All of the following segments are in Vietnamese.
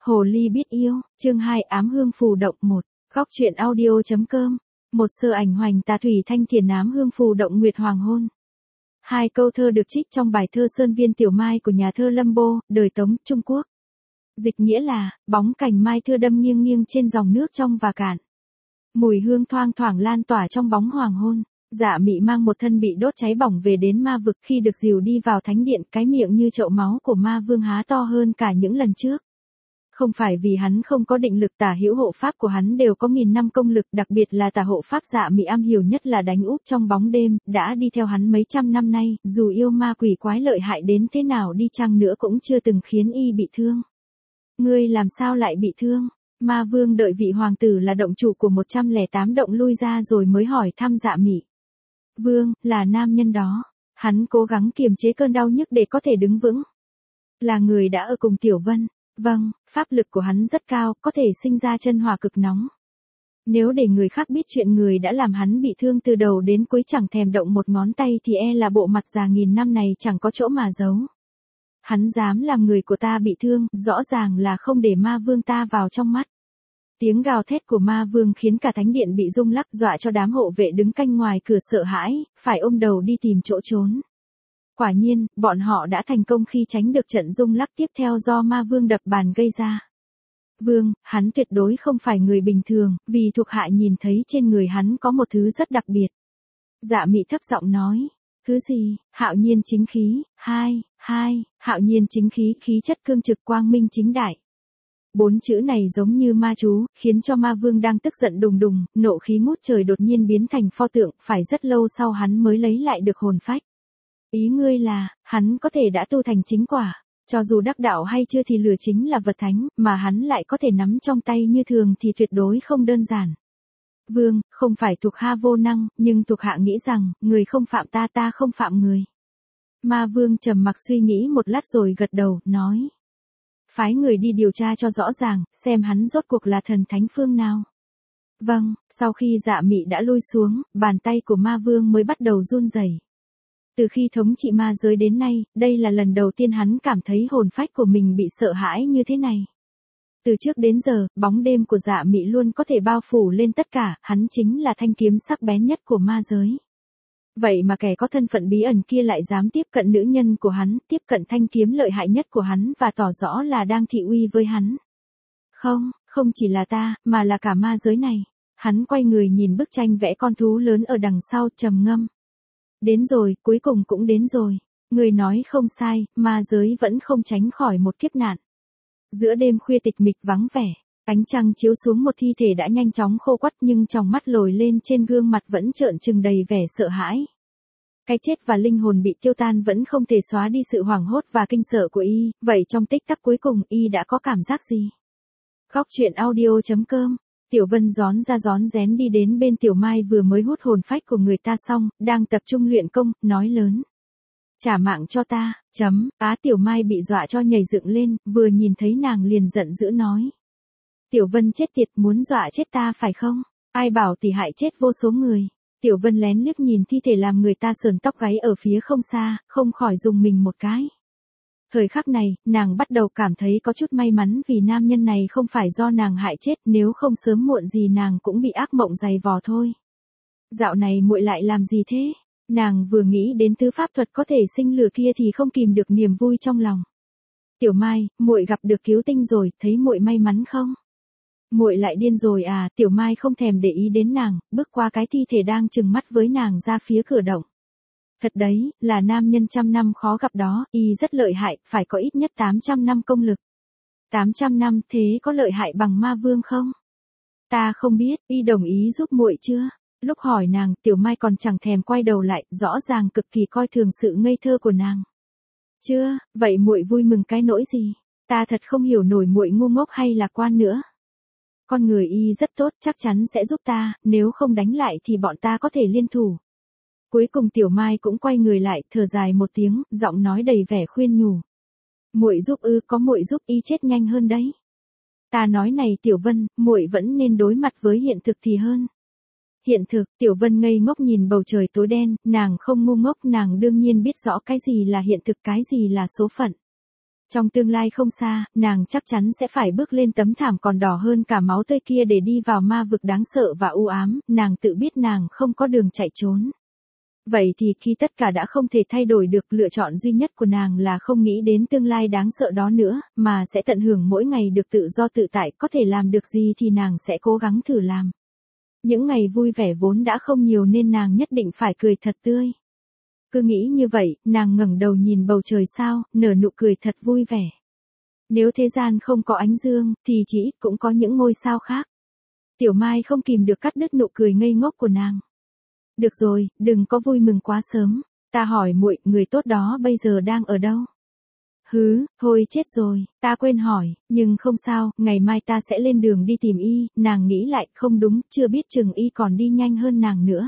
Hồ ly biết yêu, chương 2 ám hương phù động 1, góc truyện audio.com, một sơ ảnh hoành tà thủy thanh thiền ám hương phù động nguyệt hoàng hôn. Hai câu thơ được trích trong bài thơ Sơn Viên Tiểu Mai của nhà thơ Lâm Bô, đời Tống, Trung Quốc. Dịch nghĩa là, bóng cành mai thưa đâm nghiêng nghiêng trên dòng nước trong và cạn. Mùi hương thoang thoảng lan tỏa trong bóng hoàng hôn. Dạ Mị mang một thân bị đốt cháy bỏng về đến ma vực, khi được dìu đi vào thánh điện, cái miệng như chậu máu của ma vương há to hơn cả những lần trước. Không phải vì hắn không có định lực, tả hữu hộ pháp của hắn đều có nghìn năm công lực, đặc biệt là tả hộ pháp Dạ Mị am hiểu nhất là đánh úp trong bóng đêm, đã đi theo hắn mấy trăm năm nay, dù yêu ma quỷ quái lợi hại đến thế nào đi chăng nữa cũng chưa từng khiến y bị thương. Ngươi làm sao lại bị thương? Ma vương đợi vị hoàng tử là động chủ của 108 động lui ra rồi mới hỏi thăm Dạ Mị. Vương, là nam nhân đó. Hắn cố gắng kiềm chế cơn đau nhức để có thể đứng vững. Là người đã ở cùng Tiểu Vân. Vâng, pháp lực của hắn rất cao, có thể sinh ra chân hỏa cực nóng. Nếu để người khác biết chuyện người đã làm hắn bị thương từ đầu đến cuối chẳng thèm động một ngón tay thì e là bộ mặt già nghìn năm này chẳng có chỗ mà giấu. Hắn dám làm người của ta bị thương, rõ ràng là không để ma vương ta vào trong mắt. Tiếng gào thét của ma vương khiến cả thánh điện bị rung lắc, dọa cho đám hộ vệ đứng canh ngoài cửa sợ hãi, phải ôm đầu đi tìm chỗ trốn. Quả nhiên, bọn họ đã thành công khi tránh được trận rung lắc tiếp theo do ma vương đập bàn gây ra. Vương, hắn tuyệt đối không phải người bình thường, vì thuộc hạ nhìn thấy trên người hắn có một thứ rất đặc biệt. Dạ Mị thấp giọng nói. Thứ gì? Hạo nhiên chính khí. Hạo nhiên chính khí, khí chất cương trực quang minh chính đại. 4 chữ này giống như ma chú, khiến cho ma vương đang tức giận đùng đùng, nộ khí ngút trời đột nhiên biến thành pho tượng, phải rất lâu sau hắn mới lấy lại được hồn phách. Ý ngươi là, hắn có thể đã tu thành chính quả, cho dù đắc đạo hay chưa thì lửa chính là vật thánh, mà hắn lại có thể nắm trong tay như thường thì tuyệt đối không đơn giản. Vương, không phải thuộc hạ vô năng, nhưng thuộc hạ nghĩ rằng, người không phạm ta, ta không phạm người. Ma vương trầm mặc suy nghĩ một lát rồi gật đầu, nói. Phái người đi điều tra cho rõ ràng, xem hắn rốt cuộc là thần thánh phương nào. Vâng, sau khi Dạ Mị đã lui xuống, bàn tay của ma vương mới bắt đầu run rẩy. Từ khi thống trị ma giới đến nay, đây là lần đầu tiên hắn cảm thấy hồn phách của mình bị sợ hãi như thế này. Từ trước đến giờ, bóng đêm của Dạ Mị luôn có thể bao phủ lên tất cả, hắn chính là thanh kiếm sắc bén nhất của ma giới. Vậy mà kẻ có thân phận bí ẩn kia lại dám tiếp cận nữ nhân của hắn, tiếp cận thanh kiếm lợi hại nhất của hắn và tỏ rõ là đang thị uy với hắn. Không chỉ là ta, mà là cả ma giới này. Hắn quay người nhìn bức tranh vẽ con thú lớn ở đằng sau, trầm ngâm. Đến rồi, cuối cùng cũng đến rồi. Người nói không sai, ma giới vẫn không tránh khỏi một kiếp nạn. Giữa đêm khuya tịch mịch vắng vẻ, ánh trăng chiếu xuống một thi thể đã nhanh chóng khô quắt nhưng tròng mắt lồi lên trên gương mặt vẫn trợn trừng đầy vẻ sợ hãi. Cái chết và linh hồn bị tiêu tan vẫn không thể xóa đi sự hoảng hốt và kinh sợ của y, vậy trong tích tắc cuối cùng y đã có cảm giác gì? Góc truyện audio.com, Tiểu Vân rón ra rón rén đi đến bên Tiểu Mai vừa mới hút hồn phách của người ta xong, đang tập trung luyện công, nói lớn. Trả mạng cho ta, Tiểu Mai bị dọa cho nhảy dựng lên, vừa nhìn thấy nàng liền giận dữ nói. Tiểu Vân chết tiệt, muốn dọa chết ta phải không? Ai bảo tỷ hại chết vô số người. Tiểu Vân lén liếc nhìn thi thể làm người ta sờn tóc gáy ở phía không xa, không khỏi rùng mình một cái. Thời khắc này, nàng bắt đầu cảm thấy có chút may mắn vì nam nhân này không phải do nàng hại chết, nếu không sớm muộn gì nàng cũng bị ác mộng dày vò thôi. Dạo này muội lại làm gì thế? Nàng vừa nghĩ đến thứ pháp thuật có thể sinh lửa kia thì không kìm được niềm vui trong lòng. Tiểu Mai, muội gặp được cứu tinh rồi, thấy muội may mắn không? Muội lại điên rồi à? Tiểu Mai không thèm để ý đến nàng, bước qua cái thi thể đang trừng mắt với nàng ra phía cửa động. Thật đấy, là nam nhân trăm năm khó gặp đó, y rất lợi hại, phải có ít nhất 800 năm công lực. 800 năm, thế có lợi hại bằng ma vương không? Ta không biết, y đồng ý giúp muội chưa? Lúc hỏi nàng, Tiểu Mai còn chẳng thèm quay đầu lại, rõ ràng cực kỳ coi thường sự ngây thơ của nàng. Chưa, vậy muội vui mừng cái nỗi gì? Ta thật không hiểu nổi muội ngu ngốc hay lạc quan nữa. Con người y rất tốt, chắc chắn sẽ giúp ta, nếu không đánh lại thì bọn ta có thể liên thủ. Cuối cùng Tiểu Mai cũng quay người lại, thở dài một tiếng, giọng nói đầy vẻ khuyên nhủ. Muội giúp ư? Có muội giúp y chết nhanh hơn đấy. Ta nói này Tiểu Vân, muội vẫn nên đối mặt với hiện thực thì hơn. Hiện thực? Tiểu Vân ngây ngốc nhìn bầu trời tối đen, nàng không ngu ngốc, nàng đương nhiên biết rõ cái gì là hiện thực, cái gì là số phận. Trong tương lai không xa, nàng chắc chắn sẽ phải bước lên tấm thảm còn đỏ hơn cả máu tươi kia để đi vào ma vực đáng sợ và u ám, nàng tự biết nàng không có đường chạy trốn. Vậy thì khi tất cả đã không thể thay đổi được, lựa chọn duy nhất của nàng là không nghĩ đến tương lai đáng sợ đó nữa, mà sẽ tận hưởng mỗi ngày được tự do tự tại, có thể làm được gì thì nàng sẽ cố gắng thử làm. Những ngày vui vẻ vốn đã không nhiều nên nàng nhất định phải cười thật tươi. Cứ nghĩ như vậy, nàng ngẩng đầu nhìn bầu trời sao, nở nụ cười thật vui vẻ. Nếu thế gian không có ánh dương, thì chỉ ít cũng có những ngôi sao khác. Tiểu Mai không kìm được cắt đứt nụ cười ngây ngốc của nàng. Được rồi, đừng có vui mừng quá sớm. Ta hỏi muội, người tốt đó bây giờ đang ở đâu? Hứ, thôi chết rồi, ta quên hỏi, nhưng không sao, ngày mai ta sẽ lên đường đi tìm y. Nàng nghĩ lại, không đúng, chưa biết chừng y còn đi nhanh hơn nàng nữa.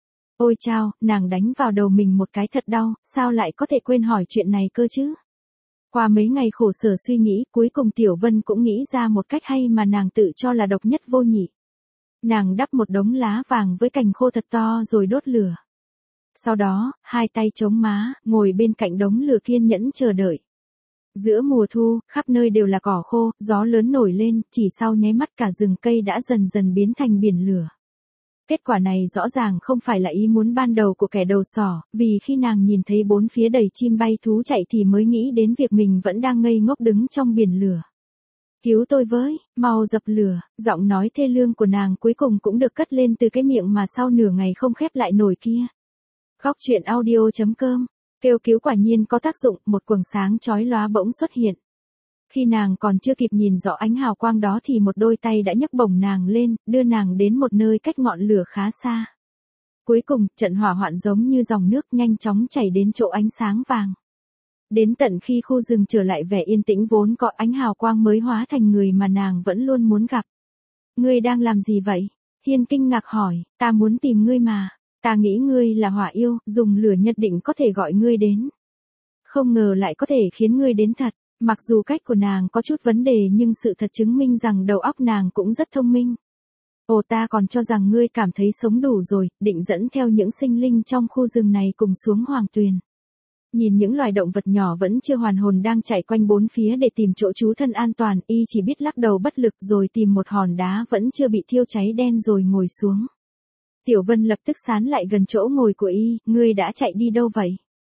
Ôi chao, nàng đánh vào đầu mình một cái thật đau, sao lại có thể quên hỏi chuyện này cơ chứ? Qua mấy ngày khổ sở suy nghĩ, cuối cùng Tiểu Vân cũng nghĩ ra một cách hay mà nàng tự cho là độc nhất vô nhị. Nàng đắp một đống lá vàng với cành khô thật to rồi đốt lửa. Sau đó, hai tay chống má, ngồi bên cạnh đống lửa kiên nhẫn chờ đợi. Giữa mùa thu, khắp nơi đều là cỏ khô, gió lớn nổi lên, chỉ sau nháy mắt cả rừng cây đã dần dần biến thành biển lửa. Kết quả này rõ ràng không phải là ý muốn ban đầu của kẻ đầu sỏ, vì khi nàng nhìn thấy bốn phía đầy chim bay thú chạy thì mới nghĩ đến việc mình vẫn đang ngây ngốc đứng trong biển lửa. Cứu tôi với, mau dập lửa, giọng nói thê lương của nàng cuối cùng cũng được cất lên từ cái miệng mà sau nửa ngày không khép lại nổi kia. Góc truyện audio.com, kêu cứu quả nhiên có tác dụng, một quầng sáng chói lóa bỗng xuất hiện. Khi nàng còn chưa kịp nhìn rõ ánh hào quang đó thì một đôi tay đã nhấc bổng nàng lên, đưa nàng đến một nơi cách ngọn lửa khá xa. Cuối cùng, trận hỏa hoạn giống như dòng nước nhanh chóng chảy đến chỗ ánh sáng vàng. Đến tận khi khu rừng trở lại vẻ yên tĩnh vốn có, ánh hào quang mới hóa thành người mà nàng vẫn luôn muốn gặp. Ngươi đang làm gì vậy? Hiên kinh ngạc hỏi, ta muốn tìm ngươi mà. Ta nghĩ ngươi là hỏa yêu, dùng lửa nhất định có thể gọi ngươi đến. Không ngờ lại có thể khiến ngươi đến thật. Mặc dù cách của nàng có chút vấn đề nhưng sự thật chứng minh rằng đầu óc nàng cũng rất thông minh. Ồ, ta còn cho rằng ngươi cảm thấy sống đủ rồi, định dẫn theo những sinh linh trong khu rừng này cùng xuống hoàng tuyền. Nhìn những loài động vật nhỏ vẫn chưa hoàn hồn đang chạy quanh bốn phía để tìm chỗ trú thân an toàn, y chỉ biết lắc đầu bất lực rồi tìm một hòn đá vẫn chưa bị thiêu cháy đen rồi ngồi xuống. Tiểu Vân lập tức sán lại gần chỗ ngồi của y, ngươi đã chạy đi đâu vậy?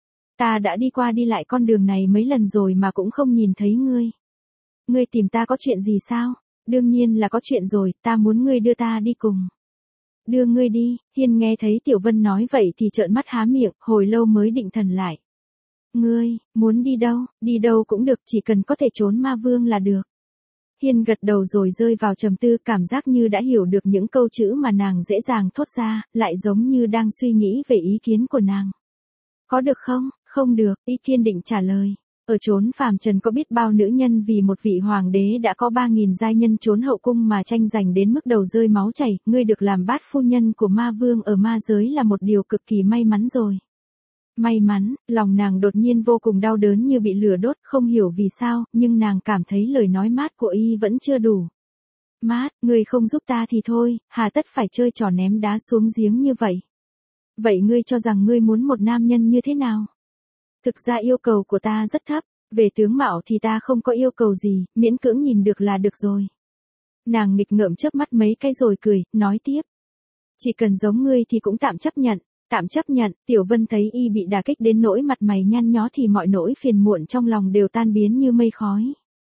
Ta đã đi qua đi lại con đường này mấy lần rồi mà cũng không nhìn thấy ngươi. Ngươi tìm ta có chuyện gì sao? Đương nhiên là có chuyện rồi, ta muốn ngươi đưa ta đi cùng. Đưa ngươi đi, Hiên nghe thấy Tiểu Vân nói vậy thì trợn mắt há miệng, hồi lâu mới định thần lại. Ngươi, muốn đi đâu cũng được, chỉ cần có thể trốn ma vương là được. Hiên gật đầu rồi rơi vào trầm tư, cảm giác như đã hiểu được những câu chữ mà nàng dễ dàng thốt ra, lại giống như đang suy nghĩ về ý kiến của nàng. Có được không? Không được, y kiên định trả lời. Ở chốn phàm trần có biết bao nữ nhân vì một vị hoàng đế đã có 3.000 giai nhân trốn hậu cung mà tranh giành đến mức đầu rơi máu chảy, ngươi được làm bát phu nhân của ma vương ở ma giới là một điều cực kỳ may mắn rồi. May mắn, lòng nàng đột nhiên vô cùng đau đớn như bị lửa đốt, không hiểu vì sao, nhưng nàng cảm thấy lời nói mát của y vẫn chưa đủ. Mát, ngươi không giúp ta thì thôi, hà tất phải chơi trò ném đá xuống giếng như vậy. Vậy ngươi cho rằng ngươi muốn một nam nhân như thế nào? Thực ra yêu cầu của ta rất thấp, về tướng mạo thì ta không có yêu cầu gì, miễn cưỡng nhìn được là được rồi. Nàng nghịch ngợm chớp mắt mấy cái rồi cười, nói tiếp. Chỉ cần giống ngươi thì cũng tạm chấp nhận. Tạm chấp nhận, Tiểu Vân thấy y bị đả kích đến nỗi mặt mày nhăn nhó thì mọi nỗi phiền muộn trong lòng đều tan biến như mây khói.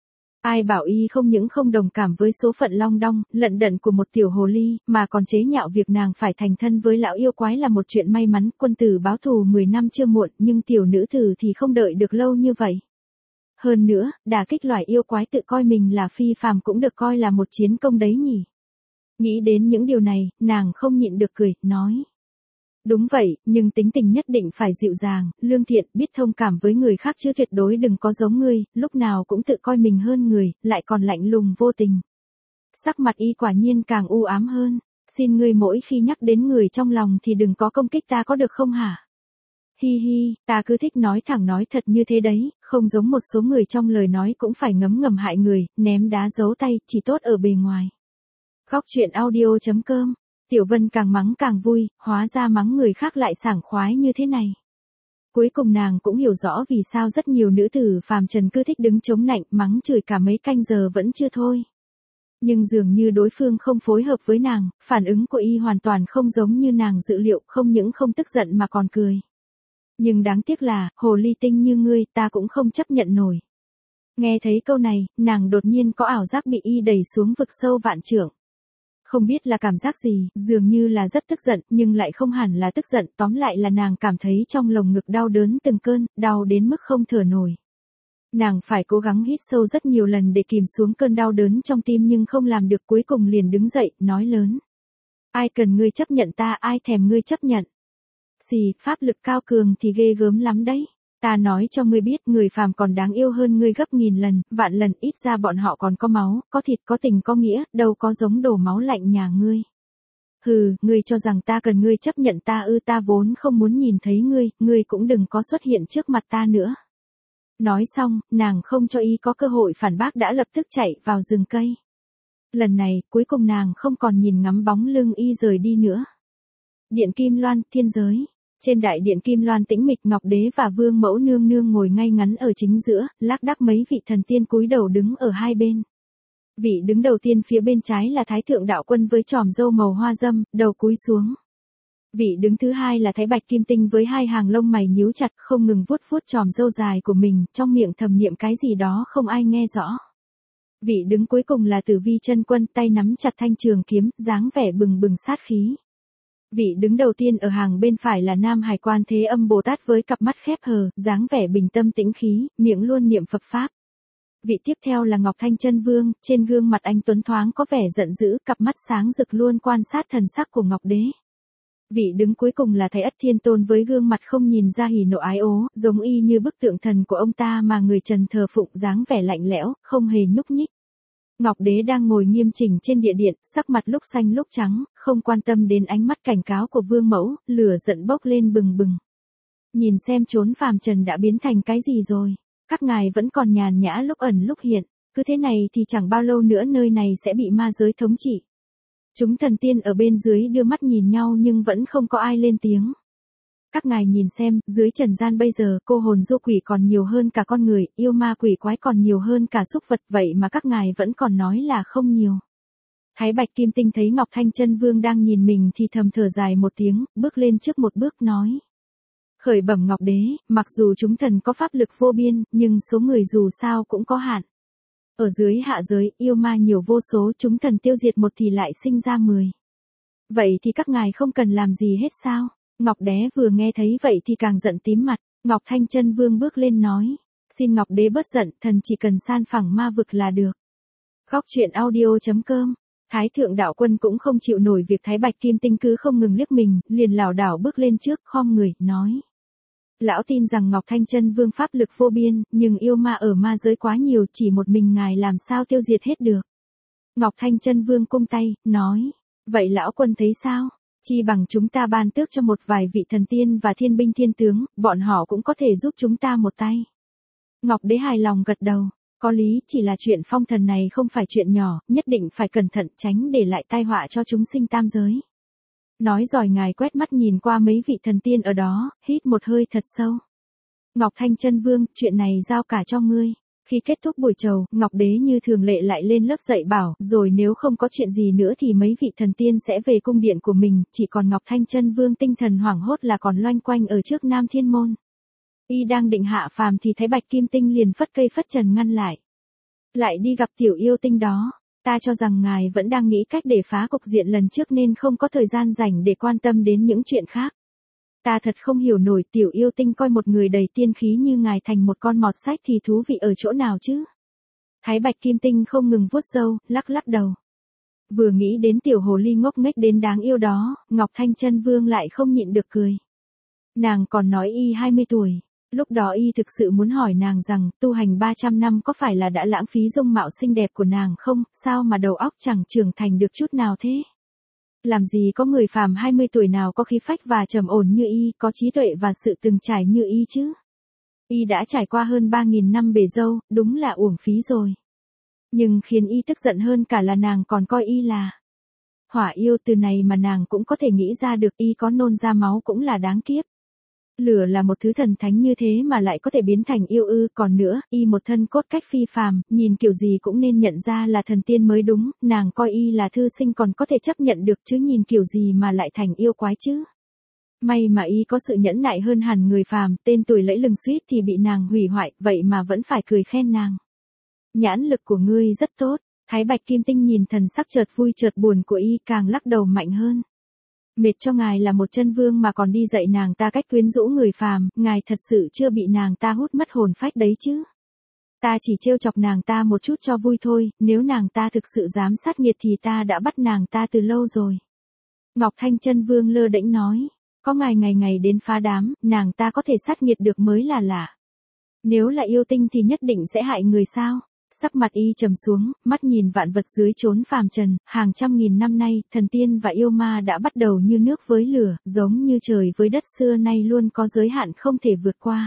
Ai bảo y không những không đồng cảm với số phận long đong, lận đận của một tiểu hồ ly, mà còn chế nhạo việc nàng phải thành thân với lão yêu quái là một chuyện may mắn, quân tử báo thù 10 năm chưa muộn, nhưng tiểu nữ tử thì không đợi được lâu như vậy. Hơn nữa, đả kích loài yêu quái tự coi mình là phi phàm cũng được coi là một chiến công đấy nhỉ. Nghĩ đến những điều này, nàng không nhịn được cười, nói. Đúng vậy, nhưng tính tình nhất định phải dịu dàng, lương thiện, biết thông cảm với người khác chứ tuyệt đối đừng có giống ngươi, lúc nào cũng tự coi mình hơn người, lại còn lạnh lùng vô tình. Sắc mặt y quả nhiên càng u ám hơn, xin ngươi mỗi khi nhắc đến người trong lòng thì đừng có công kích ta có được không hả? Hi hi, ta cứ thích nói thẳng nói thật như thế đấy, không giống một số người trong lời nói cũng phải ngấm ngầm hại người, ném đá giấu tay, chỉ tốt ở bề ngoài. Góc truyện audio.com. Tiểu Vân càng mắng càng vui, hóa ra mắng người khác lại sảng khoái như thế này. Cuối cùng nàng cũng hiểu rõ vì sao rất nhiều nữ tử phàm trần cứ thích đứng chống nạnh mắng chửi cả mấy canh giờ vẫn chưa thôi. Nhưng dường như đối phương không phối hợp với nàng, phản ứng của y hoàn toàn không giống như nàng dự liệu, không những không tức giận mà còn cười. Nhưng đáng tiếc là, hồ ly tinh như ngươi ta cũng không chấp nhận nổi. Nghe thấy câu này, nàng đột nhiên có ảo giác bị y đẩy xuống vực sâu vạn trượng. Không biết là cảm giác gì, dường như là rất tức giận, nhưng lại không hẳn là tức giận, tóm lại là nàng cảm thấy trong lồng ngực đau đớn từng cơn, đau đến mức không thở nổi. Nàng phải cố gắng hít sâu rất nhiều lần để kìm xuống cơn đau đớn trong tim nhưng không làm được, cuối cùng liền đứng dậy, nói lớn. Ai cần ngươi chấp nhận ta, ai thèm ngươi chấp nhận. Xì, pháp lực cao cường thì ghê gớm lắm đấy. Ta nói cho ngươi biết, người phàm còn đáng yêu hơn ngươi gấp nghìn lần, vạn lần, ít ra bọn họ còn có máu, có thịt, có tình, có nghĩa, đâu có giống đổ máu lạnh nhà ngươi. Hừ, ngươi cho rằng ta cần ngươi chấp nhận ta ư, ta vốn không muốn nhìn thấy ngươi cũng đừng có xuất hiện trước mặt ta nữa. Nói xong, nàng không cho y có cơ hội phản bác đã lập tức chạy vào rừng cây. Lần này, cuối cùng nàng không còn nhìn ngắm bóng lưng y rời đi nữa. Điện Kim Loan, thiên giới. Trên đại điện Kim Loan tĩnh mịch, Ngọc Đế và Vương Mẫu Nương Nương ngồi ngay ngắn ở chính giữa, lác đác mấy vị thần tiên cúi đầu đứng ở hai bên. Vị đứng đầu tiên phía bên trái là Thái Thượng Đạo Quân với tròm râu màu hoa dâm, đầu cúi xuống. Vị đứng thứ hai là Thái Bạch Kim Tinh với hai hàng lông mày nhíu chặt, không ngừng vuốt vuốt tròm râu dài của mình, trong miệng thầm niệm cái gì đó không ai nghe rõ. Vị đứng cuối cùng là Tử Vi Chân Quân, tay nắm chặt thanh trường kiếm, dáng vẻ bừng bừng sát khí. Vị đứng đầu tiên ở hàng bên phải là Nam Hải Quan Thế Âm Bồ Tát với cặp mắt khép hờ, dáng vẻ bình tâm tĩnh khí, miệng luôn niệm Phật pháp. Vị tiếp theo là Ngọc Thanh Chân Vương, trên gương mặt anh tuấn thoáng có vẻ giận dữ, cặp mắt sáng rực luôn quan sát thần sắc của Ngọc Đế. Vị đứng cuối cùng là Thái Ất Thiên Tôn với gương mặt không nhìn ra hỉ nộ ái ố, giống y như bức tượng thần của ông ta mà người trần thờ phụng, dáng vẻ lạnh lẽo, không hề nhúc nhích. Ngọc Đế đang ngồi nghiêm chỉnh trên địa điện, sắc mặt lúc xanh lúc trắng, không quan tâm đến ánh mắt cảnh cáo của Vương Mẫu, lửa giận bốc lên bừng bừng. Nhìn xem chốn phàm trần đã biến thành cái gì rồi, các ngài vẫn còn nhàn nhã lúc ẩn lúc hiện, cứ thế này thì chẳng bao lâu nữa nơi này sẽ bị ma giới thống trị. Chúng thần tiên ở bên dưới đưa mắt nhìn nhau nhưng vẫn không có ai lên tiếng. Các ngài nhìn xem, dưới trần gian bây giờ, cô hồn du quỷ còn nhiều hơn cả con người, yêu ma quỷ quái còn nhiều hơn cả súc vật, vậy mà các ngài vẫn còn nói là không nhiều. Thái Bạch Kim Tinh thấy Ngọc Thanh Chân Vương đang nhìn mình thì thầm thở dài một tiếng, bước lên trước một bước nói. Khởi bẩm Ngọc Đế, mặc dù chúng thần có pháp lực vô biên, nhưng số người dù sao cũng có hạn. Ở dưới hạ giới, yêu ma nhiều vô số, chúng thần tiêu diệt một thì lại sinh ra 10. Vậy thì các ngài không cần làm gì hết sao? Ngọc Đế vừa nghe thấy vậy thì càng giận tím mặt, Ngọc Thanh Chân Vương bước lên nói. Xin Ngọc Đế bớt giận, thần chỉ cần san phẳng ma vực là được. Góc truyện audio.com. Thái Thượng Đạo Quân cũng không chịu nổi việc Thái Bạch Kim Tinh cứ không ngừng liếc mình, liền lảo đảo bước lên trước, khom người, nói. Lão tin rằng Ngọc Thanh Chân Vương pháp lực vô biên, nhưng yêu ma ở ma giới quá nhiều, chỉ một mình ngài làm sao tiêu diệt hết được. Ngọc Thanh Chân Vương cung tay, nói. Vậy lão quân thấy sao? Chi bằng chúng ta ban tước cho một vài vị thần tiên và thiên binh thiên tướng, bọn họ cũng có thể giúp chúng ta một tay. Ngọc Đế hài lòng gật đầu. Có lý, chỉ là chuyện phong thần này không phải chuyện nhỏ, nhất định phải cẩn thận tránh để lại tai họa cho chúng sinh tam giới. Nói rồi ngài quét mắt nhìn qua mấy vị thần tiên ở đó, hít một hơi thật sâu. Ngọc Thanh Chân Vương, chuyện này giao cả cho ngươi. Khi kết thúc buổi chầu, Ngọc Đế như thường lệ lại lên lớp dạy bảo, rồi nếu không có chuyện gì nữa thì mấy vị thần tiên sẽ về cung điện của mình, chỉ còn Ngọc Thanh Chân Vương tinh thần hoảng hốt là còn loanh quanh ở trước Nam Thiên Môn. Y đang định hạ phàm thì Thái Bạch Kim Tinh liền phất cây phất trần ngăn lại. Lại đi gặp tiểu yêu tinh đó, ta cho rằng ngài vẫn đang nghĩ cách để phá cục diện lần trước nên không có thời gian rảnh để quan tâm đến những chuyện khác. Ta thật không hiểu nổi tiểu yêu tinh coi một người đầy tiên khí như ngài thành một con mọt sách thì thú vị ở chỗ nào chứ? Thái Bạch Kim Tinh không ngừng vuốt râu, lắc lắc đầu. Vừa nghĩ đến tiểu hồ ly ngốc nghếch đến đáng yêu đó, Ngọc Thanh Chân Vương lại không nhịn được cười. Nàng còn nói y 20 tuổi. Lúc đó y thực sự muốn hỏi nàng rằng, tu hành 300 năm có phải là đã lãng phí dung mạo xinh đẹp của nàng không, sao mà đầu óc chẳng trưởng thành được chút nào thế? Làm gì có người phàm 20 tuổi nào có khí phách và trầm ổn như y, có trí tuệ và sự từng trải như y chứ? Y đã trải qua hơn 3.000 năm bể dâu, đúng là uổng phí rồi. Nhưng khiến y tức giận hơn cả là nàng còn coi y là hỏa yêu, từ này mà nàng cũng có thể nghĩ ra được y có nôn ra máu cũng là đáng kiếp. Lửa là một thứ thần thánh như thế mà lại có thể biến thành yêu ư, còn nữa, y một thân cốt cách phi phàm, nhìn kiểu gì cũng nên nhận ra là thần tiên mới đúng, nàng coi y là thư sinh còn có thể chấp nhận được chứ nhìn kiểu gì mà lại thành yêu quái chứ. May mà y có sự nhẫn nại hơn hẳn người phàm, tên tuổi lẫy lừng suýt thì bị nàng hủy hoại, vậy mà vẫn phải cười khen nàng. Nhãn lực của ngươi rất tốt, Thái Bạch Kim Tinh nhìn thần sắc chợt vui chợt buồn của y càng lắc đầu mạnh hơn. Mệt cho ngài là một chân vương mà còn đi dạy nàng ta cách quyến rũ người phàm, ngài thật sự chưa bị nàng ta hút mất hồn phách đấy chứ. Ta chỉ trêu chọc nàng ta một chút cho vui thôi, nếu nàng ta thực sự dám sát nghiệt thì ta đã bắt nàng ta từ lâu rồi. Ngọc Thanh chân vương lơ đễnh nói, có ngài ngày ngày đến phá đám, nàng ta có thể sát nghiệt được mới là lạ. Nếu là yêu tinh thì nhất định sẽ hại người sao? Sắc mặt y trầm xuống, mắt nhìn vạn vật dưới chốn phàm trần, hàng trăm nghìn năm nay, thần tiên và yêu ma đã bắt đầu như nước với lửa, giống như trời với đất xưa nay luôn có giới hạn không thể vượt qua.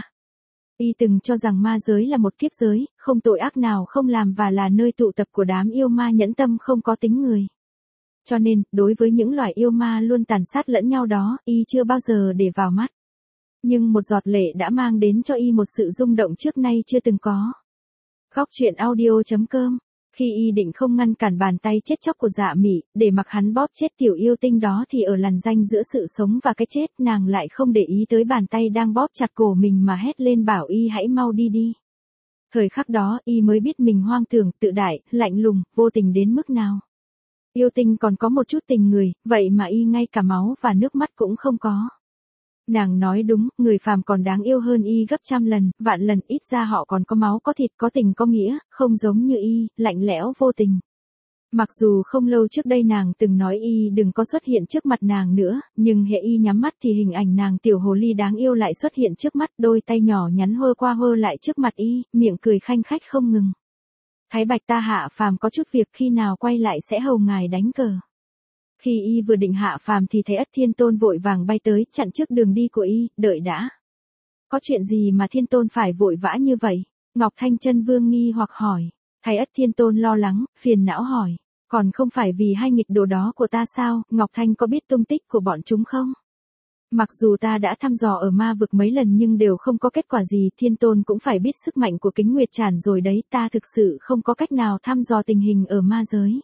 Y từng cho rằng ma giới là một kiếp giới, không tội ác nào không làm và là nơi tụ tập của đám yêu ma nhẫn tâm không có tính người. Cho nên, đối với những loài yêu ma luôn tàn sát lẫn nhau đó, y chưa bao giờ để vào mắt. Nhưng một giọt lệ đã mang đến cho y một sự rung động trước nay chưa từng có. Góc truyện audio.com. Khi y định không ngăn cản bàn tay chết chóc của Dạ Mị, để mặc hắn bóp chết tiểu yêu tinh đó thì ở lằn ranh giữa sự sống và cái chết, nàng lại không để ý tới bàn tay đang bóp chặt cổ mình mà hét lên bảo y hãy mau đi đi. Thời khắc đó, y mới biết mình hoang tưởng, tự đại, lạnh lùng, vô tình đến mức nào. Yêu tinh còn có một chút tình người, vậy mà y ngay cả máu và nước mắt cũng không có. Nàng nói đúng, người phàm còn đáng yêu hơn y gấp trăm lần, vạn lần, ít ra họ còn có máu có thịt có tình có nghĩa, không giống như y, lạnh lẽo vô tình. Mặc dù không lâu trước đây nàng từng nói y đừng có xuất hiện trước mặt nàng nữa, nhưng hệ y nhắm mắt thì hình ảnh nàng tiểu hồ ly đáng yêu lại xuất hiện trước mắt, đôi tay nhỏ nhắn hơ qua hơ lại trước mặt y, miệng cười khanh khách không ngừng. Thái Bạch ta hạ phàm có chút việc khi nào quay lại sẽ hầu ngài đánh cờ. Khi y vừa định hạ phàm thì thấy Ất Thiên Tôn vội vàng bay tới, chặn trước đường đi của y, đợi đã. Có chuyện gì mà Thiên Tôn phải vội vã như vậy? Ngọc Thanh chân vương nghi hoặc hỏi. Thấy Ất Thiên Tôn lo lắng, phiền não hỏi. Còn không phải vì hai nghịch đồ đó của ta sao, Ngọc Thanh có biết tung tích của bọn chúng không? Mặc dù ta đã thăm dò ở ma vực mấy lần nhưng đều không có kết quả gì, Thiên Tôn cũng phải biết sức mạnh của Kính Nguyệt Trảm rồi đấy, ta thực sự không có cách nào thăm dò tình hình ở ma giới.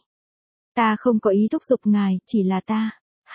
Ta không có ý thúc giục ngài, chỉ là ta.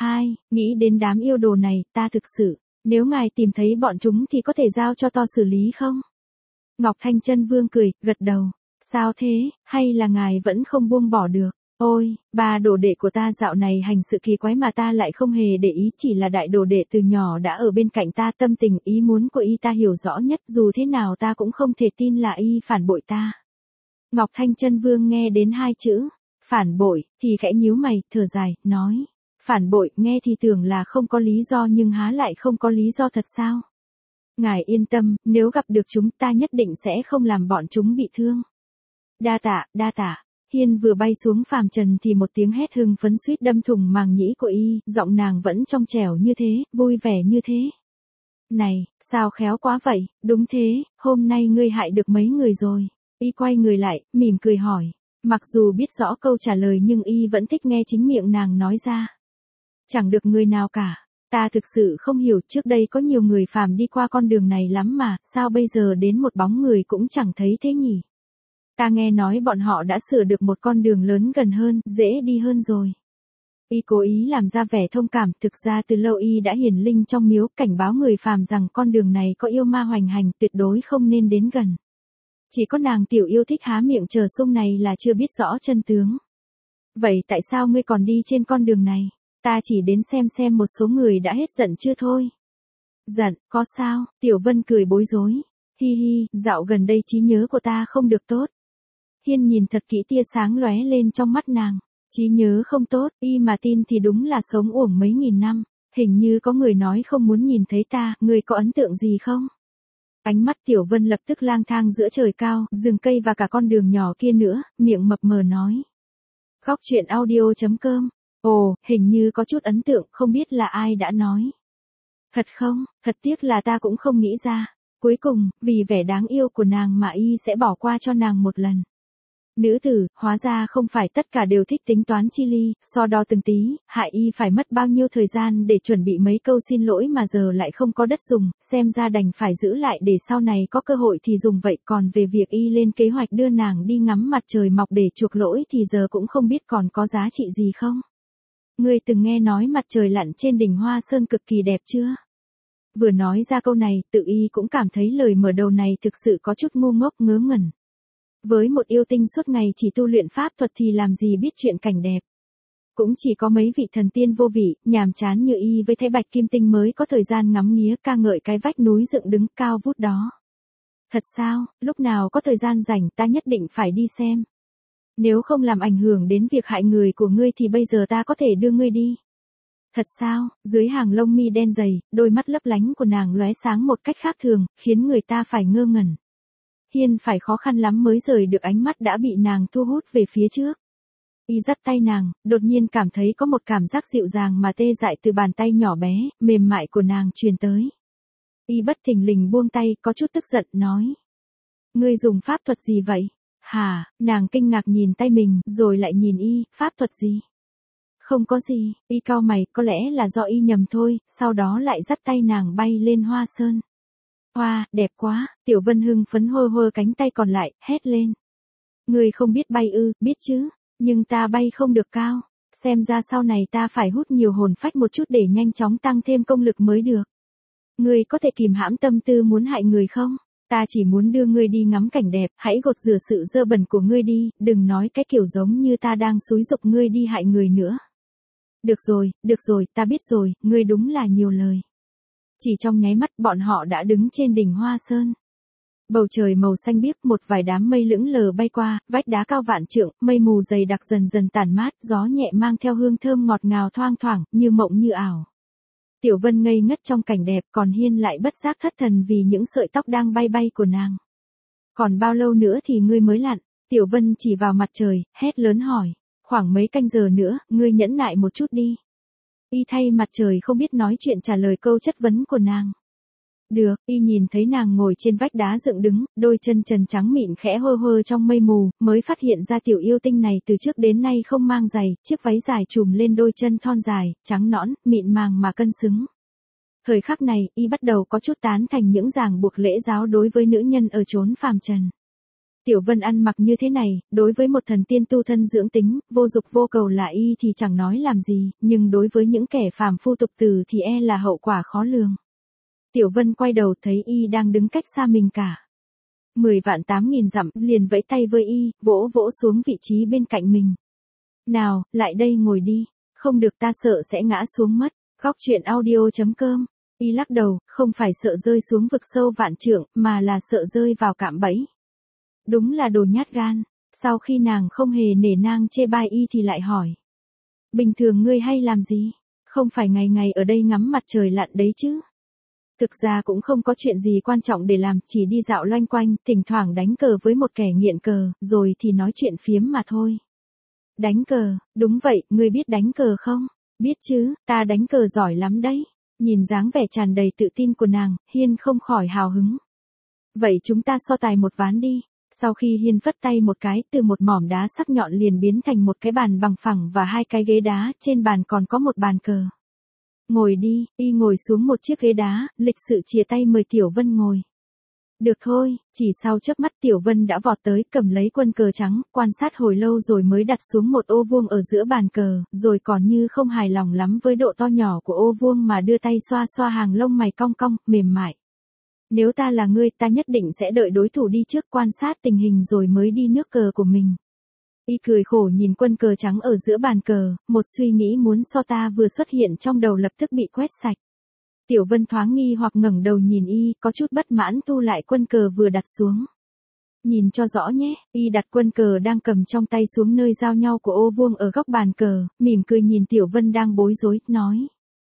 Nghĩ đến đám yêu đồ này, ta thực sự, nếu ngài tìm thấy bọn chúng thì có thể giao cho to xử lý không? Ngọc Thanh chân vương cười, gật đầu. Sao thế, hay là ngài vẫn không buông bỏ được? Ôi, ba đồ đệ của ta dạo này hành sự kỳ quái mà ta lại không hề để ý, chỉ là đại đồ đệ từ nhỏ đã ở bên cạnh ta, tâm tình ý muốn của y ta hiểu rõ nhất, dù thế nào ta cũng không thể tin là y phản bội ta. Ngọc Thanh chân vương nghe đến hai chữ phản bội thì khẽ nhíu mày, thở dài, nói, phản bội nghe thì tưởng là không có lý do nhưng há lại không có lý do thật sao? Ngài yên tâm, nếu gặp được chúng ta nhất định sẽ không làm bọn chúng bị thương. Đa tạ. Hiên vừa bay xuống phàm trần thì một tiếng hét hưng phấn suýt đâm thủng màng nhĩ của y, giọng nàng vẫn trong trẻo như thế, vui vẻ như thế. Này, sao khéo quá vậy, đúng thế, hôm nay ngươi hại được mấy người rồi. Y quay người lại, mỉm cười hỏi. Mặc dù biết rõ câu trả lời nhưng y vẫn thích nghe chính miệng nàng nói ra. Chẳng được người nào cả. Ta thực sự không hiểu, trước đây có nhiều người phàm đi qua con đường này lắm mà, sao bây giờ đến một bóng người cũng chẳng thấy thế nhỉ? Ta nghe nói bọn họ đã sửa được một con đường lớn gần hơn, dễ đi hơn rồi. Y cố ý làm ra vẻ thông cảm, thực ra từ lâu y đã hiển linh trong miếu, cảnh báo người phàm rằng con đường này có yêu ma hoành hành, tuyệt đối không nên đến gần. Chỉ có nàng tiểu yêu thích há miệng chờ sung này là chưa biết rõ chân tướng. Vậy tại sao ngươi còn đi trên con đường này? Ta chỉ đến xem một số người đã hết giận chưa thôi. Giận, có sao? Tiểu Vân cười bối rối. Hi hi, dạo gần đây trí nhớ của ta không được tốt. Hiên nhìn thật kỹ, tia sáng lóe lên trong mắt nàng. Trí nhớ không tốt, y mà tin thì đúng là sống uổng mấy nghìn năm. Hình như có người nói không muốn nhìn thấy ta, ngươi có ấn tượng gì không? Ánh mắt Tiểu Vân lập tức lang thang giữa trời cao, rừng cây và cả con đường nhỏ kia nữa, miệng mập mờ nói. Góc truyện audio.com. Ồ, hình như có chút ấn tượng, không biết là ai đã nói. Thật không, thật tiếc là ta cũng không nghĩ ra. Cuối cùng, vì vẻ đáng yêu của nàng mà y sẽ bỏ qua cho nàng một lần. Nữ tử, hóa ra không phải tất cả đều thích tính toán chi ly, so đo từng tí, hại y phải mất bao nhiêu thời gian để chuẩn bị mấy câu xin lỗi mà giờ lại không có đất dùng, xem ra đành phải giữ lại để sau này có cơ hội thì dùng vậy. Còn về việc y lên kế hoạch đưa nàng đi ngắm mặt trời mọc để chuộc lỗi thì giờ cũng không biết còn có giá trị gì không. Ngươi từng nghe nói mặt trời lặn trên đỉnh Hoa Sơn cực kỳ đẹp chưa? Vừa nói ra câu này, tự y cũng cảm thấy lời mở đầu này thực sự có chút ngu ngốc ngớ ngẩn. Với một yêu tinh suốt ngày chỉ tu luyện pháp thuật thì làm gì biết chuyện cảnh đẹp. Cũng chỉ có mấy vị thần tiên vô vị, nhàm chán như y với Thái Bạch Kim Tinh mới có thời gian ngắm nghía ca ngợi cái vách núi dựng đứng cao vút đó. Thật sao, lúc nào có thời gian rảnh ta nhất định phải đi xem. Nếu không làm ảnh hưởng đến việc hại người của ngươi thì bây giờ ta có thể đưa ngươi đi. Thật sao, dưới hàng lông mi đen dày, đôi mắt lấp lánh của nàng lóe sáng một cách khác thường, khiến người ta phải ngơ ngẩn. Hiên phải khó khăn lắm mới rời được ánh mắt đã bị nàng thu hút về phía trước. Y dắt tay nàng, đột nhiên cảm thấy có một cảm giác dịu dàng mà tê dại từ bàn tay nhỏ bé, mềm mại của nàng truyền tới. Y bất thình lình buông tay, có chút tức giận, nói. Ngươi dùng pháp thuật gì vậy? Hả, nàng kinh ngạc nhìn tay mình, rồi lại nhìn y, pháp thuật gì? Không có gì, y cau mày, có lẽ là do y nhầm thôi, sau đó lại dắt tay nàng bay lên Hoa Sơn. Hoa, đẹp quá, Tiểu Vân hưng phấn hơ hơ cánh tay còn lại, hét lên. Ngươi không biết bay ư, biết chứ, nhưng ta bay không được cao, xem ra sau này ta phải hút nhiều hồn phách một chút để nhanh chóng tăng thêm công lực mới được. Ngươi có thể kìm hãm tâm tư muốn hại người không? Ta chỉ muốn đưa ngươi đi ngắm cảnh đẹp, hãy gột rửa sự dơ bẩn của ngươi đi, đừng nói cái kiểu giống như ta đang xúi giục ngươi đi hại người nữa. Được rồi, ta biết rồi, ngươi đúng là nhiều lời. Chỉ trong nháy mắt bọn họ đã đứng trên đỉnh Hoa Sơn. Bầu trời màu xanh biếc, một vài đám mây lững lờ bay qua, vách đá cao vạn trượng, mây mù dày đặc dần dần tản mát, gió nhẹ mang theo hương thơm ngọt ngào thoang thoảng, như mộng như ảo. Tiểu Vân ngây ngất trong cảnh đẹp, còn Hiên lại bất giác thất thần vì những sợi tóc đang bay bay của nàng. Còn bao lâu nữa thì ngươi mới lặn? Tiểu Vân chỉ vào mặt trời, hét lớn hỏi. Khoảng mấy canh giờ nữa, ngươi nhẫn nại một chút đi. Y thay mặt trời không biết nói chuyện trả lời câu chất vấn của nàng. Được, y nhìn thấy nàng ngồi trên vách đá dựng đứng, đôi chân trần trắng mịn khẽ hơ hơ trong mây mù, mới phát hiện ra tiểu yêu tinh này từ trước đến nay không mang giày, chiếc váy dài trùm lên đôi chân thon dài, trắng nõn, mịn màng mà cân xứng. Thời khắc này, y bắt đầu có chút tán thành những ràng buộc lễ giáo đối với nữ nhân ở chốn phàm trần. Tiểu Vân ăn mặc như thế này, đối với một thần tiên tu thân dưỡng tính, vô dục vô cầu là y thì chẳng nói làm gì, nhưng đối với những kẻ phàm phu tục tử thì e là hậu quả khó lường. Tiểu Vân quay đầu thấy y đang đứng cách xa mình cả 10.000 dặm, liền vẫy tay với y, vỗ vỗ xuống vị trí bên cạnh mình. Nào, lại đây ngồi đi, không được ta sợ sẽ ngã xuống mất. Góc truyện audio.com. Y lắc đầu, không phải sợ rơi xuống vực sâu vạn trượng, mà là sợ rơi vào cạm bẫy. Đúng là đồ nhát gan. Sau khi nàng không hề nể nang chê bai y thì lại hỏi. Bình thường ngươi hay làm gì? Không phải ngày ngày ở đây ngắm mặt trời lặn đấy chứ? Thực ra cũng không có chuyện gì quan trọng để làm, chỉ đi dạo loanh quanh, thỉnh thoảng đánh cờ với một kẻ nghiện cờ, rồi thì nói chuyện phiếm mà thôi. Đánh cờ, đúng vậy, ngươi biết đánh cờ không? Biết chứ, ta đánh cờ giỏi lắm đấy. Nhìn dáng vẻ tràn đầy tự tin của nàng, Hiên không khỏi hào hứng. Vậy chúng ta so tài một ván đi. Sau khi Hiên phất tay một cái, từ một mỏm đá sắc nhọn liền biến thành một cái bàn bằng phẳng và hai cái ghế đá, trên bàn còn có một bàn cờ. Ngồi đi, y ngồi xuống một chiếc ghế đá, lịch sự chìa tay mời Tiểu Vân ngồi. Được thôi, chỉ sau chớp mắt Tiểu Vân đã vọt tới cầm lấy quân cờ trắng, quan sát hồi lâu rồi mới đặt xuống một ô vuông ở giữa bàn cờ, rồi còn như không hài lòng lắm với độ to nhỏ của ô vuông mà đưa tay xoa xoa hàng lông mày cong cong, mềm mại. Nếu ta là ngươi, ta nhất định sẽ đợi đối thủ đi trước quan sát tình hình rồi mới đi nước cờ của mình. Y cười khổ nhìn quân cờ trắng ở giữa bàn cờ, một suy nghĩ muốn so ta vừa xuất hiện trong đầu lập tức bị quét sạch. Tiểu Vân thoáng nghi hoặc ngẩng đầu nhìn y, có chút bất mãn thu lại quân cờ vừa đặt xuống. Nhìn cho rõ nhé, y đặt quân cờ đang cầm trong tay xuống nơi giao nhau của ô vuông ở góc bàn cờ, mỉm cười nhìn Tiểu Vân đang bối rối, nói.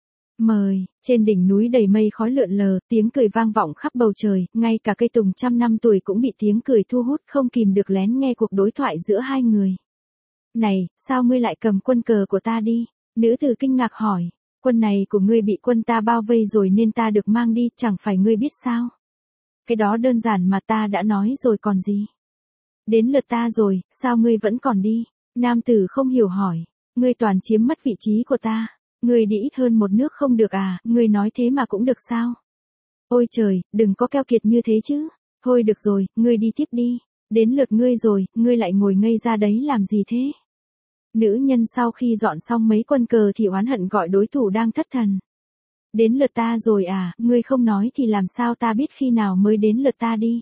Mời, trên đỉnh núi đầy mây khói lượn lờ, tiếng cười vang vọng khắp bầu trời, ngay cả cây tùng 100 năm tuổi cũng bị tiếng cười thu hút, không kìm được lén nghe cuộc đối thoại giữa hai người. Này, sao ngươi lại cầm quân cờ của ta đi? Nữ tử kinh ngạc hỏi. Quân này của ngươi bị quân ta bao vây rồi nên ta được mang đi, chẳng phải ngươi biết sao? Cái đó đơn giản mà ta đã nói rồi còn gì. Đến lượt ta rồi, sao ngươi vẫn còn đi? Nam tử không hiểu hỏi. Ngươi toàn chiếm mất vị trí của ta. Ngươi đi ít hơn một nước không được à, ngươi nói thế mà cũng được sao? Ôi trời, đừng có keo kiệt như thế chứ. Thôi được rồi, ngươi đi tiếp đi. Đến lượt ngươi rồi, ngươi lại ngồi ngây ra đấy làm gì thế? Nữ nhân sau khi dọn xong mấy quân cờ thì oán hận gọi đối thủ đang thất thần. Đến lượt ta rồi à, ngươi không nói thì làm sao ta biết khi nào mới đến lượt ta đi.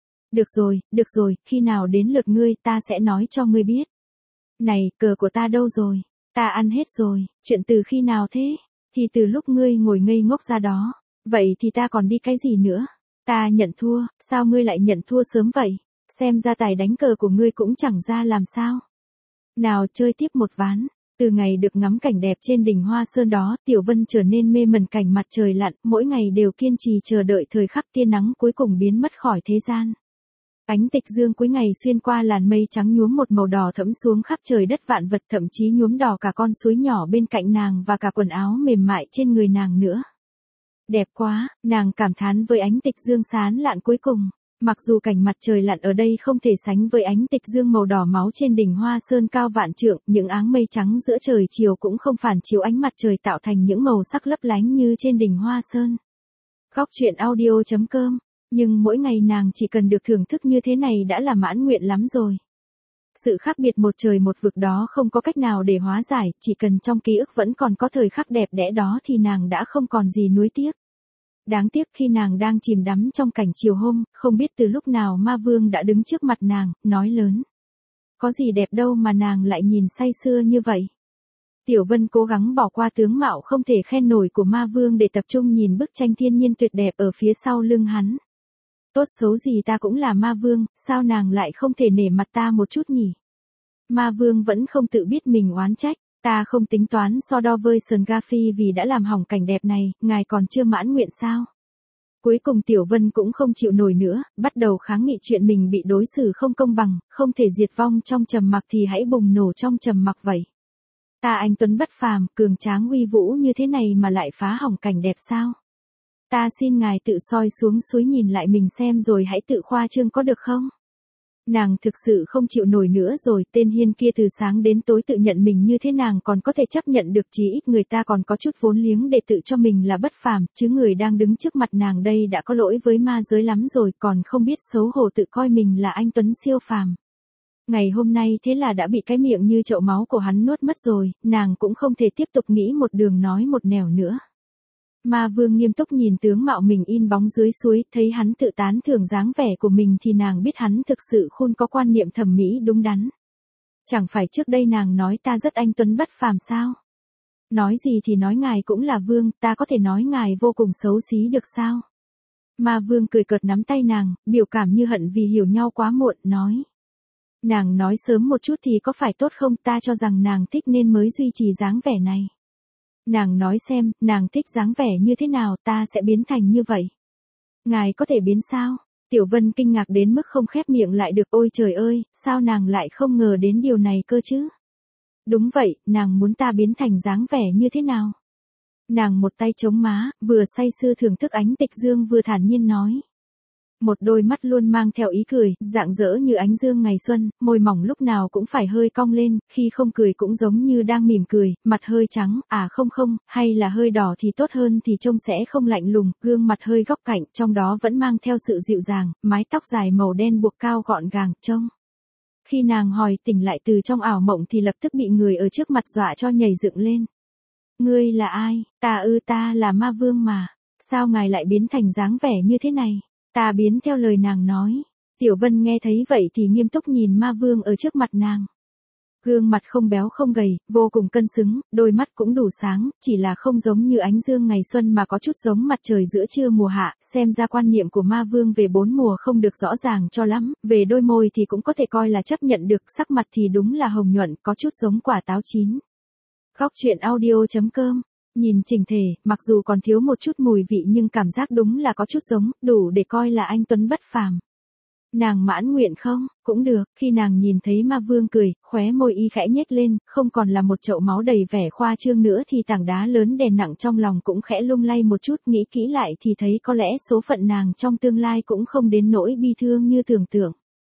Được rồi, khi nào đến lượt ngươi ta sẽ nói cho ngươi biết. Này, cờ của ta đâu rồi? Ta ăn hết rồi, chuyện từ khi nào thế? Thì từ lúc ngươi ngồi ngây ngốc ra đó. Vậy thì ta còn đi cái gì nữa? Ta nhận thua, sao ngươi lại nhận thua sớm vậy? Xem ra tài đánh cờ của ngươi cũng chẳng ra làm sao. Nào chơi tiếp một ván. Từ ngày được ngắm cảnh đẹp trên đỉnh Hoa Sơn đó, Tiểu Vân trở nên mê mẩn cảnh mặt trời lặn, mỗi ngày đều kiên trì chờ đợi thời khắc tia nắng cuối cùng biến mất khỏi thế gian. Ánh tịch dương cuối ngày xuyên qua làn mây trắng nhuốm một màu đỏ thẫm xuống khắp trời đất vạn vật, thậm chí nhuốm đỏ cả con suối nhỏ bên cạnh nàng và cả quần áo mềm mại trên người nàng nữa. Đẹp quá, nàng cảm thán với ánh tịch dương sáng lạn cuối cùng. Mặc dù cảnh mặt trời lặn ở đây không thể sánh với ánh tịch dương màu đỏ máu trên đỉnh Hoa Sơn cao vạn trượng, những áng mây trắng giữa trời chiều cũng không phản chiếu ánh mặt trời tạo thành những màu sắc lấp lánh như trên đỉnh Hoa Sơn. Góc truyện audio.com. Nhưng mỗi ngày nàng chỉ cần được thưởng thức như thế này đã là mãn nguyện lắm rồi. Sự khác biệt một trời một vực đó không có cách nào để hóa giải, chỉ cần trong ký ức vẫn còn có thời khắc đẹp đẽ đó thì nàng đã không còn gì nuối tiếc. Đáng tiếc khi nàng đang chìm đắm trong cảnh chiều hôm, không biết từ lúc nào ma vương đã đứng trước mặt nàng, nói lớn. Có gì đẹp đâu mà nàng lại nhìn say sưa như vậy. Tiểu Vân cố gắng bỏ qua tướng mạo không thể khen nổi của ma vương để tập trung nhìn bức tranh thiên nhiên tuyệt đẹp ở phía sau lưng hắn. Tốt xấu gì ta cũng là ma vương, sao nàng lại không thể nể mặt ta một chút nhỉ? Ma vương vẫn không tự biết mình oán trách. Ta không tính toán so đo với Sơn Gafi vì đã làm hỏng cảnh đẹp này, ngài còn chưa mãn nguyện sao? Cuối cùng Tiểu Vân cũng không chịu nổi nữa, bắt đầu kháng nghị chuyện mình bị đối xử không công bằng, không thể diệt vong trong trầm mặc thì hãy bùng nổ trong trầm mặc vậy. Ta anh tuấn bất phàm, cường tráng uy vũ như thế này mà lại phá hỏng cảnh đẹp sao? Ta xin ngài tự soi xuống suối nhìn lại mình xem rồi hãy tự khoa trương có được không? Nàng thực sự không chịu nổi nữa rồi, tên hiên kia từ sáng đến tối tự nhận mình như thế nàng còn có thể chấp nhận được, chí ít người ta còn có chút vốn liếng để tự cho mình là bất phàm, chứ người đang đứng trước mặt nàng đây đã có lỗi với ma giới lắm rồi còn không biết xấu hổ tự coi mình là anh tuấn siêu phàm. Ngày hôm nay thế là đã bị cái miệng như chậu máu của hắn nuốt mất rồi, nàng cũng không thể tiếp tục nghĩ một đường nói một nẻo nữa. Ma vương nghiêm túc nhìn tướng mạo mình in bóng dưới suối, thấy hắn tự tán thưởng dáng vẻ của mình thì nàng biết hắn thực sự khôn có quan niệm thẩm mỹ đúng đắn. Chẳng phải trước đây nàng nói ta rất anh tuấn bất phàm sao? Nói gì thì nói ngài cũng là vương, ta có thể nói ngài vô cùng xấu xí được sao? Ma vương cười cợt nắm tay nàng, biểu cảm như hận vì hiểu nhau quá muộn, nói. Nàng nói sớm một chút thì có phải tốt không, ta cho rằng nàng thích nên mới duy trì dáng vẻ này. Nàng nói xem, nàng thích dáng vẻ như thế nào ta sẽ biến thành như vậy. Ngài có thể biến sao? Tiểu Vân kinh ngạc đến mức không khép miệng lại được, ôi trời ơi, sao nàng lại không ngờ đến điều này cơ chứ? Đúng vậy, nàng muốn ta biến thành dáng vẻ như thế nào? Nàng một tay chống má, vừa say sưa thưởng thức ánh tịch dương vừa thản nhiên nói. Một đôi mắt luôn mang theo ý cười, rạng rỡ như ánh dương ngày xuân, môi mỏng lúc nào cũng phải hơi cong lên, khi không cười cũng giống như đang mỉm cười, mặt hơi trắng, không, hay là hơi đỏ thì tốt hơn thì trông sẽ không lạnh lùng, gương mặt hơi góc cạnh, trong đó vẫn mang theo sự dịu dàng, mái tóc dài màu đen buộc cao gọn gàng, trông. Khi nàng hồi tỉnh lại từ trong ảo mộng thì lập tức bị người ở trước mặt dọa cho nhảy dựng lên. Ngươi là ai? Ta là ma vương mà. Sao ngài lại biến thành dáng vẻ như thế này? Ta biến theo lời nàng nói. Tiểu Vân nghe thấy vậy thì nghiêm túc nhìn ma vương ở trước mặt nàng. Gương mặt không béo không gầy, vô cùng cân xứng, đôi mắt cũng đủ sáng, chỉ là không giống như ánh dương ngày xuân mà có chút giống mặt trời giữa trưa mùa hạ, xem ra quan niệm của ma vương về bốn mùa không được rõ ràng cho lắm, về đôi môi thì cũng có thể coi là chấp nhận được, sắc mặt thì đúng là hồng nhuận, có chút giống quả táo chín. Góc truyện audio.com. Nhìn chỉnh thể, mặc dù còn thiếu một chút mùi vị nhưng cảm giác đúng là có chút giống, đủ để coi là anh tuấn bất phàm. Nàng mãn nguyện không? Cũng được, khi nàng nhìn thấy ma vương cười, khóe môi y khẽ nhếch lên, không còn là một chậu máu đầy vẻ khoa trương nữa thì tảng đá lớn đè nặng trong lòng cũng khẽ lung lay một chút, nghĩ kỹ lại thì thấy có lẽ số phận nàng trong tương lai cũng không đến nỗi bi thương như tưởng tượng.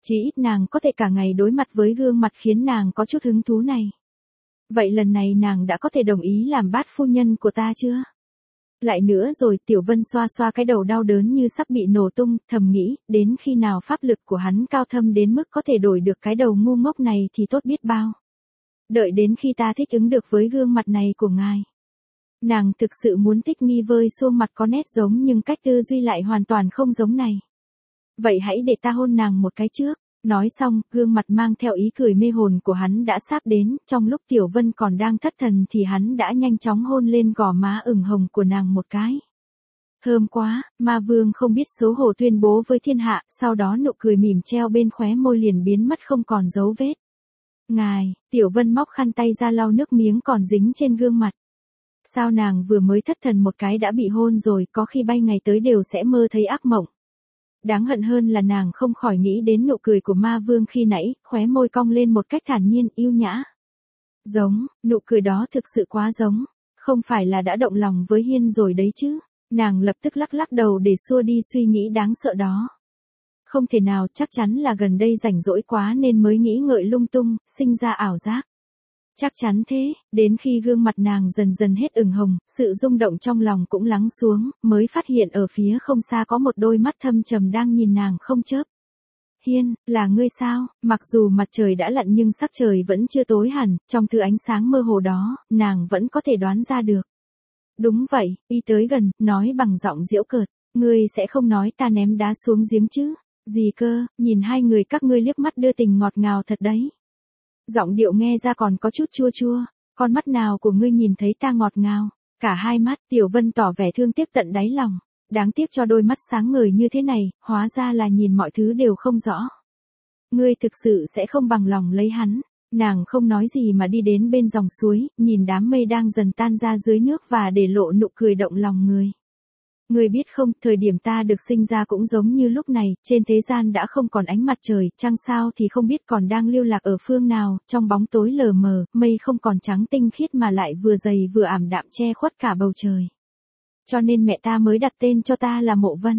Chỉ ít nàng có thể cả ngày đối mặt với gương mặt khiến nàng có chút hứng thú này. Vậy lần này nàng đã có thể đồng ý làm bát phu nhân của ta chưa? Lại nữa rồi, Tiểu Vân xoa xoa cái đầu đau đớn như sắp bị nổ tung, thầm nghĩ, đến khi nào pháp lực của hắn cao thâm đến mức có thể đổi được cái đầu ngu ngốc này thì tốt biết bao. Đợi đến khi ta thích ứng được với gương mặt này của ngài. Nàng thực sự muốn thích nghi với xương mặt có nét giống nhưng cách tư duy lại hoàn toàn không giống này. Vậy hãy để ta hôn nàng một cái trước. Nói xong, gương mặt mang theo ý cười mê hồn của hắn đã sắp đến, trong lúc Tiểu Vân còn đang thất thần thì hắn đã nhanh chóng hôn lên gò má ửng hồng của nàng một cái. Thơm quá, Ma Vương không biết xấu hổ tuyên bố với thiên hạ, sau đó nụ cười mỉm treo bên khóe môi liền biến mất không còn dấu vết. Ngài, Tiểu Vân móc khăn tay ra lau nước miếng còn dính trên gương mặt. Sao nàng vừa mới thất thần một cái đã bị hôn rồi, có khi bay ngày tới đều sẽ mơ thấy ác mộng. Đáng hận hơn là nàng không khỏi nghĩ đến nụ cười của Ma Vương khi nãy, khóe môi cong lên một cách thản nhiên, yêu nhã. Giống, nụ cười đó thực sự quá giống, không phải là đã động lòng với Hiên rồi đấy chứ. Nàng lập tức lắc lắc đầu để xua đi suy nghĩ đáng sợ đó. Không thể nào, chắc chắn là gần đây rảnh rỗi quá nên mới nghĩ ngợi lung tung, sinh ra ảo giác. Chắc chắn thế, đến khi gương mặt nàng dần dần hết ửng hồng, sự rung động trong lòng cũng lắng xuống, mới phát hiện ở phía không xa có một đôi mắt thâm trầm đang nhìn nàng không chớp. Hiên, là ngươi sao? Mặc dù mặt trời đã lặn nhưng sắc trời vẫn chưa tối hẳn, trong thứ ánh sáng mơ hồ đó, nàng vẫn có thể đoán ra được. Đúng vậy, y tới gần, nói bằng giọng giễu cợt, ngươi sẽ không nói ta ném đá xuống giếng chứ? Gì cơ, nhìn hai người các ngươi liếc mắt đưa tình ngọt ngào thật đấy. Giọng điệu nghe ra còn có chút chua chua, con mắt nào của ngươi nhìn thấy ta ngọt ngào? Cả hai mắt, Tiểu Vân tỏ vẻ thương tiếc tận đáy lòng. Đáng tiếc cho đôi mắt sáng ngời như thế này, hóa ra là nhìn mọi thứ đều không rõ. Ngươi thực sự sẽ không bằng lòng lấy hắn. Nàng không nói gì mà đi đến bên dòng suối, nhìn đám mây đang dần tan ra dưới nước và để lộ nụ cười động lòng người. Ngươi biết không, thời điểm ta được sinh ra cũng giống như lúc này, trên thế gian đã không còn ánh mặt trời, trăng sao thì không biết còn đang lưu lạc ở phương nào, trong bóng tối lờ mờ, mây không còn trắng tinh khiết mà lại vừa dày vừa ảm đạm che khuất cả bầu trời. Cho nên mẹ ta mới đặt tên cho ta là Mộ Vân.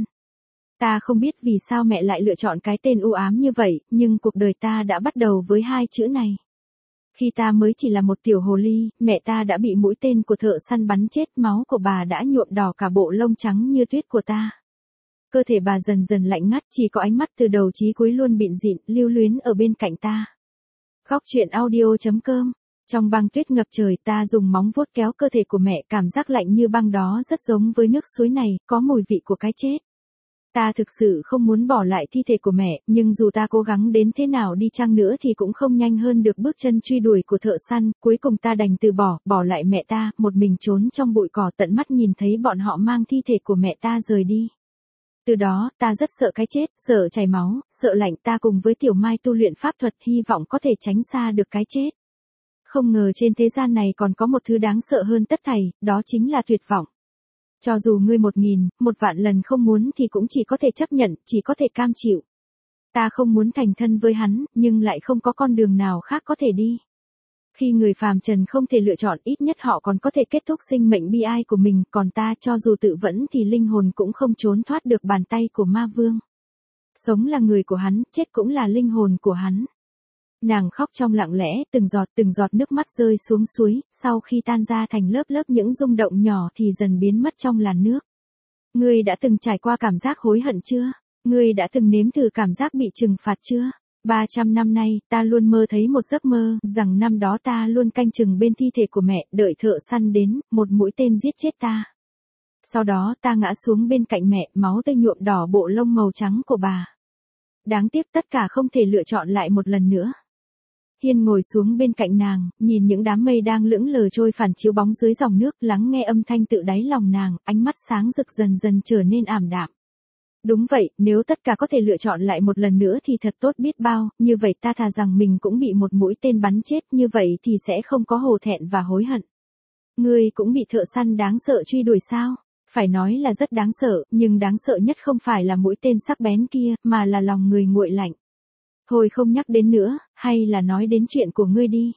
Ta không biết vì sao mẹ lại lựa chọn cái tên u ám như vậy, nhưng cuộc đời ta đã bắt đầu với hai chữ này. Khi ta mới chỉ là một tiểu hồ ly, mẹ ta đã bị mũi tên của thợ săn bắn chết, máu của bà đã nhuộm đỏ cả bộ lông trắng như tuyết của ta. Cơ thể bà dần dần lạnh ngắt, chỉ có ánh mắt từ đầu chí cuối luôn bịn dịn, lưu luyến ở bên cạnh ta. Khóc chuyện audio.com. Trong băng tuyết ngập trời, ta dùng móng vuốt kéo cơ thể của mẹ, cảm giác lạnh như băng đó rất giống với nước suối này, có mùi vị của cái chết. Ta thực sự không muốn bỏ lại thi thể của mẹ, nhưng dù ta cố gắng đến thế nào đi chăng nữa thì cũng không nhanh hơn được bước chân truy đuổi của thợ săn, cuối cùng ta đành từ bỏ lại mẹ ta, một mình trốn trong bụi cỏ tận mắt nhìn thấy bọn họ mang thi thể của mẹ ta rời đi. Từ đó, ta rất sợ cái chết, sợ chảy máu, sợ lạnh, ta cùng với Tiểu Mai tu luyện pháp thuật hy vọng có thể tránh xa được cái chết. Không ngờ trên thế gian này còn có một thứ đáng sợ hơn tất thảy, đó chính là tuyệt vọng. Cho dù ngươi 1000, 1.000.000 lần không muốn thì cũng chỉ có thể chấp nhận, chỉ có thể cam chịu. Ta không muốn thành thân với hắn, nhưng lại không có con đường nào khác có thể đi. Khi người phàm trần không thể lựa chọn, ít nhất họ còn có thể kết thúc sinh mệnh bi ai của mình, còn ta cho dù tự vẫn thì linh hồn cũng không trốn thoát được bàn tay của Ma Vương. Sống là người của hắn, chết cũng là linh hồn của hắn. Nàng khóc trong lặng lẽ, từng giọt nước mắt rơi xuống suối, sau khi tan ra thành lớp lớp những rung động nhỏ thì dần biến mất trong làn nước. Ngươi đã từng trải qua cảm giác hối hận chưa? Ngươi đã từng nếm thử cảm giác bị trừng phạt chưa? 300 năm nay, ta luôn mơ thấy một giấc mơ, rằng năm đó ta luôn canh chừng bên thi thể của mẹ, đợi thợ săn đến, một mũi tên giết chết ta. Sau đó ta ngã xuống bên cạnh mẹ, máu tươi nhuộm đỏ bộ lông màu trắng của bà. Đáng tiếc tất cả không thể lựa chọn lại một lần nữa. Hiên ngồi xuống bên cạnh nàng, nhìn những đám mây đang lững lờ trôi phản chiếu bóng dưới dòng nước, lắng nghe âm thanh tự đáy lòng nàng, ánh mắt sáng rực dần dần trở nên ảm đạm. Đúng vậy, nếu tất cả có thể lựa chọn lại một lần nữa thì thật tốt biết bao, như vậy ta thà rằng mình cũng bị một mũi tên bắn chết, như vậy thì sẽ không có hổ thẹn và hối hận. Ngươi cũng bị thợ săn đáng sợ truy đuổi sao? Phải nói là rất đáng sợ, nhưng đáng sợ nhất không phải là mũi tên sắc bén kia, mà là lòng người nguội lạnh. Thôi không nhắc đến nữa, hay là nói đến chuyện của ngươi đi.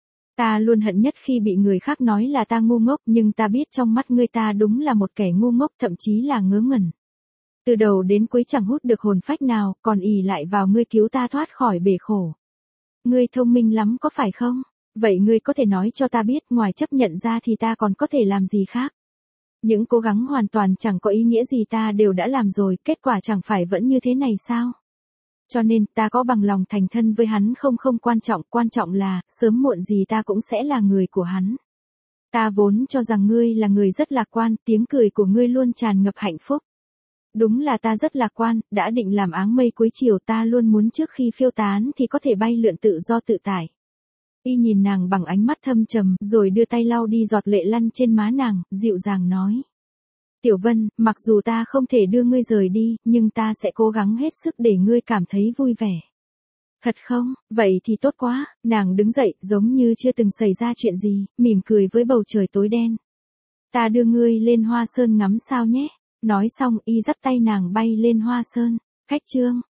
Ta luôn hận nhất khi bị người khác nói là ta ngu ngốc, nhưng ta biết trong mắt ngươi ta đúng là một kẻ ngu ngốc, thậm chí là ngớ ngẩn. Từ đầu đến cuối chẳng hút được hồn phách nào, còn ỷ lại vào ngươi cứu ta thoát khỏi bể khổ. Ngươi thông minh lắm có phải không? Vậy ngươi có thể nói cho ta biết, ngoài chấp nhận ra thì ta còn có thể làm gì khác? Những cố gắng hoàn toàn chẳng có ý nghĩa gì ta đều đã làm rồi, kết quả chẳng phải vẫn như thế này sao? Cho nên, ta có bằng lòng thành thân với hắn không quan trọng là, sớm muộn gì ta cũng sẽ là người của hắn. Ta vốn cho rằng ngươi là người rất lạc quan, tiếng cười của ngươi luôn tràn ngập hạnh phúc. Đúng là ta rất lạc quan, đã định làm áng mây cuối chiều, ta luôn muốn trước khi phiêu tán thì có thể bay lượn tự do tự tại. Y nhìn nàng bằng ánh mắt thâm trầm, rồi đưa tay lau đi giọt lệ lăn trên má nàng, dịu dàng nói. Tiểu Vân, mặc dù ta không thể đưa ngươi rời đi, nhưng ta sẽ cố gắng hết sức để ngươi cảm thấy vui vẻ. Thật không? Vậy thì tốt quá. Nàng đứng dậy, giống như chưa từng xảy ra chuyện gì, mỉm cười với bầu trời tối đen. Ta đưa ngươi lên Hoa Sơn ngắm sao nhé. Nói xong, y dắt tay nàng bay lên Hoa Sơn. Khách chương.